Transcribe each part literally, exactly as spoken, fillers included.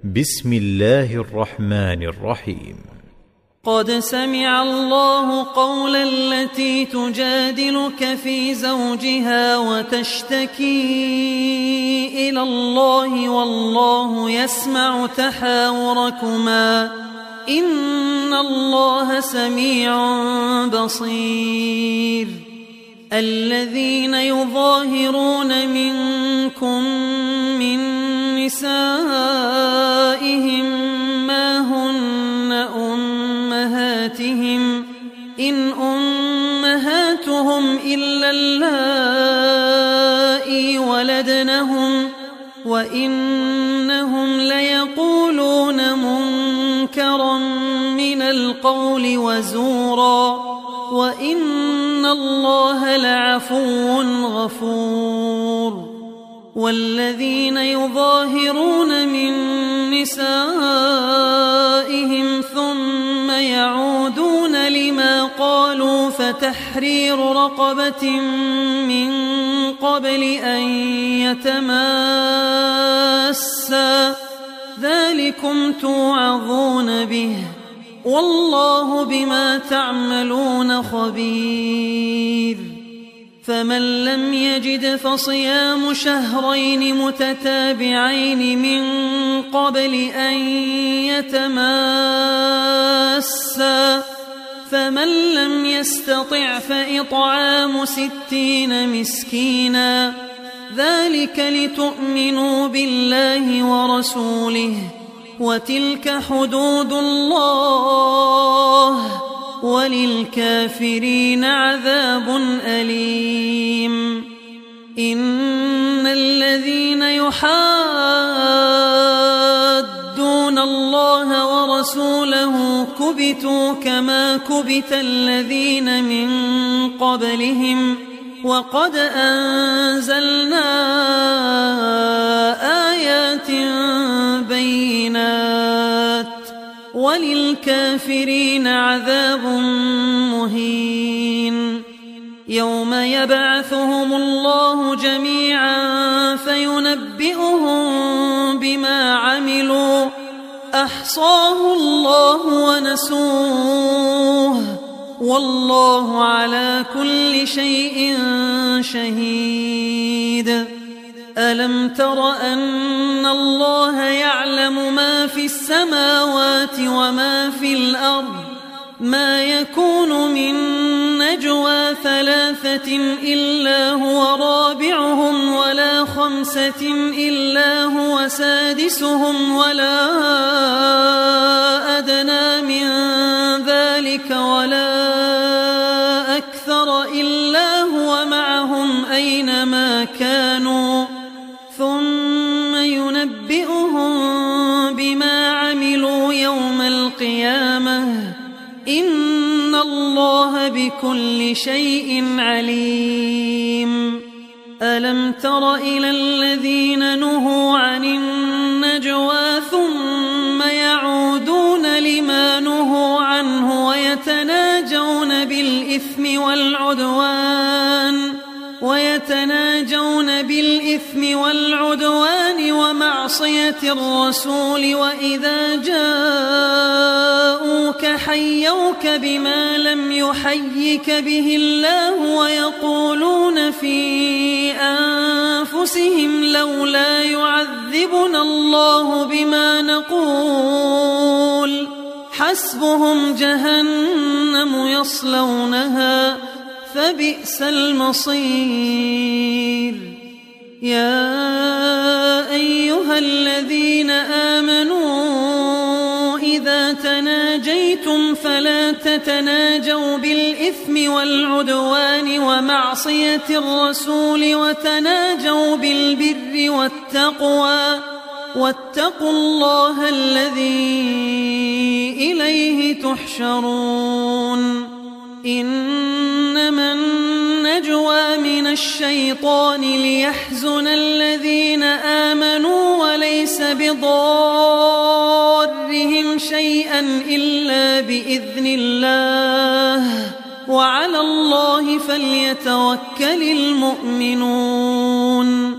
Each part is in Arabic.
بسم الله الرحمن الرحيم. قد سمع الله قول التي تجادلك في زوجها وتشتكي إلى الله والله يسمع تحاوركما إن الله سميع بصير. الذين يظاهرون منكم من نسائهم ما هن أمهاتهم إن أمهاتهم إلا اللائي ولدنهم وإنهم ليقولون منكرا من القول وزورا وإن الله لعفو غفور. والذين يظاهرون من نسائهم ثم يعودون لما قالوا فتحرير رقبة من قبل أن يتماسا ذلكم توعظون به والله بما تعملون خبير. فمن لم يجد فصيام شهرين متتابعين من قبل أن يتماسا فمن لم يستطع فإطعام ستين مسكينا ذلك لتؤمنوا بالله ورسوله وتلك حدود الله وللكافرين عذاب أليم. إن الذين يحادون الله ورسوله كبتوا كما كبت الذين من قبلهم وقد أنزلنا آيات بينات وللكافرين عذاب مهين. يوم يبعثهم الله جميعا فينبئهم بما عملوا أحصاه الله ونسوه والله على كل شيء شهيد. ألم تر أن الله يعلم ما في السماوات وما في الأرض ما يكون من نجوى ثلاثة إلا هو رابعهم ولا خمسة إلا هو سادسهم ولا أدنى من ذلك ولا أكثر إلا هو معهم أينما كانوا ثم ينبئهم بما عملوا يوم القيامة إن الله بكل شيء عليم. ألم تر إلى الذين نهوا عن النجوى ثم يعودون لما نهوا عنه ويتناجون بالإثم والعدوان ويتناجون بالإثم والعدوان ومعصية الرسول وإذا جاءوك حيوك بما لم يحيك به الله ويقولون في أنفسهم لولا يعذبنا الله بما نقول حسبهم جهنم يصلونها فبئس المصير. يا أيها الذين آمنوا إذا تناجيتم فلا تتناجوا بالإثم والعدوان ومعصية الرسول وتناجوا بالبر والتقوى واتقوا الله الذي إليه تحشرون. إنما النجوى من الشيطان ليحزن الذين آمنوا وليس بضارهم شيئا إلا بإذن الله وعلى الله فليتوكل المؤمنون.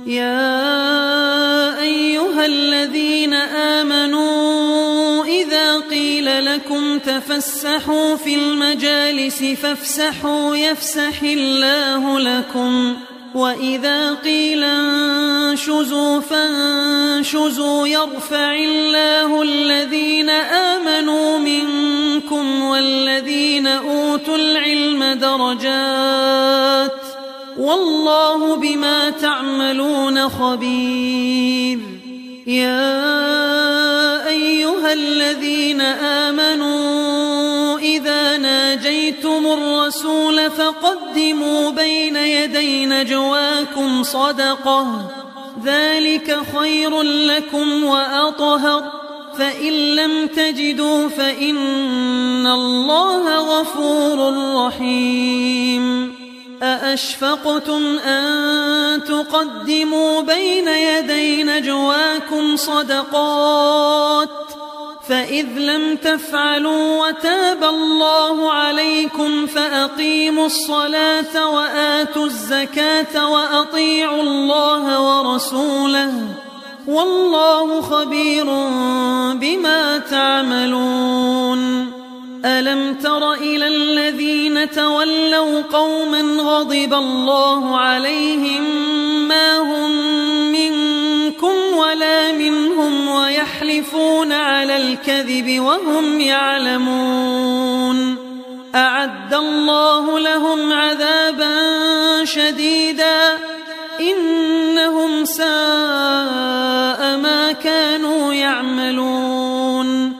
يا أيها الذين آمنوا إذا قيل لكم تفسحوا في المجالس فافسحوا يفسح الله لكم وإذا قيل انشزوا فانشزوا يرفع الله الذين آمنوا منكم والذين أوتوا العلم درجات والله بما تعملون خبير. يا أيها الذين آمنوا إذا ناجيتم الرسول فقدموا بين يدي نجواكم صدقة ذلك خير لكم وأطهر فإن لم تجدوا فإن الله غفور رحيم. أأشفقتم أن تقدموا بين يدي نجواكم صدقات فإذ لم تفعلوا وتاب الله عليكم فأقيموا الصلاة وآتوا الزكاة وأطيعوا الله ورسوله والله خبير بما تعملون. ألم تر إلى الذين تولوا قوما غضب الله عليهم ما هم منكم ولا منهم ويحلفون على الكذب وهم يعلمون أعد الله لهم عذابا شديدا إنهم ساء ما كانوا يعملون.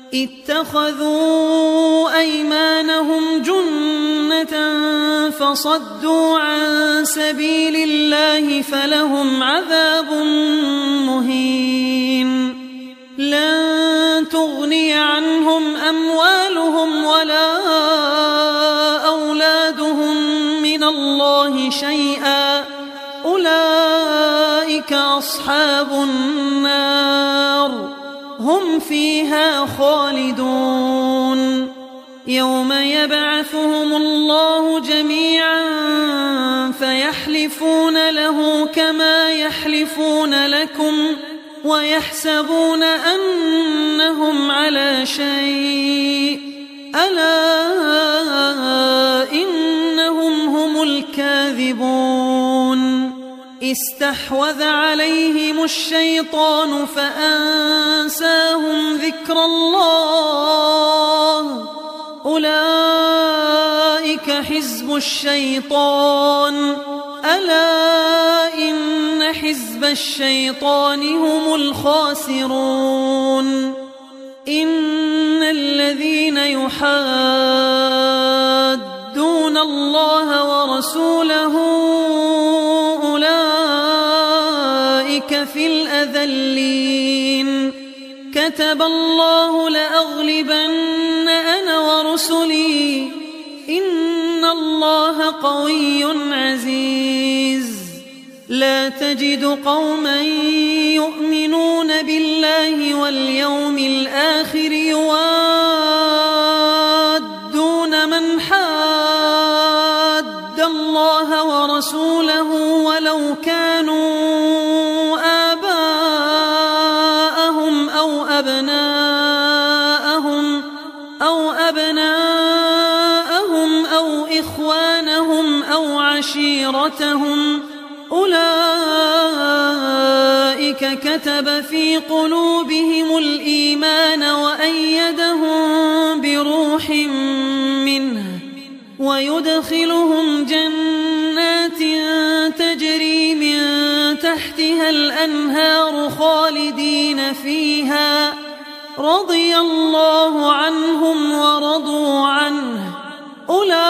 اتخذوا أيمانهم جنة فصدوا عن سبيل الله فلهم عذاب مهين. لن تغني عنهم أموالهم ولا أولادهم من الله شيئا أولئك أصحاب النار هم فيها خالدون. يوم يبعثهم الله جميعا فيحلفون له كما يحلفون لكم ويحسبون أنهم على شيء ألا إنهم هم الكاذبون. استحوذ عليهم الشيطان فأنساهم ذكر الله أولئك حزب الشيطان ألا إن حزب الشيطان هم الخاسرون. إن الذين يحادون الله ورسوله في الأذلين. كتب الله لأغلبن أنا ورسلي إن الله قوي عزيز. لا تجد قوما يؤمنون بالله واليوم الآخر يوادون من حاد الله ورسوله ولو كانوا أبناءهم أو أبناءهم أو إخوانهم أو عشيرتهم أولئك كتب في قلوبهم الإيمان وأيدهم بروح منه ويدخلهم جنات تجري من تحتها الأنهار خالدين فيها رضي الله عنهم ورضوا عنه أولئك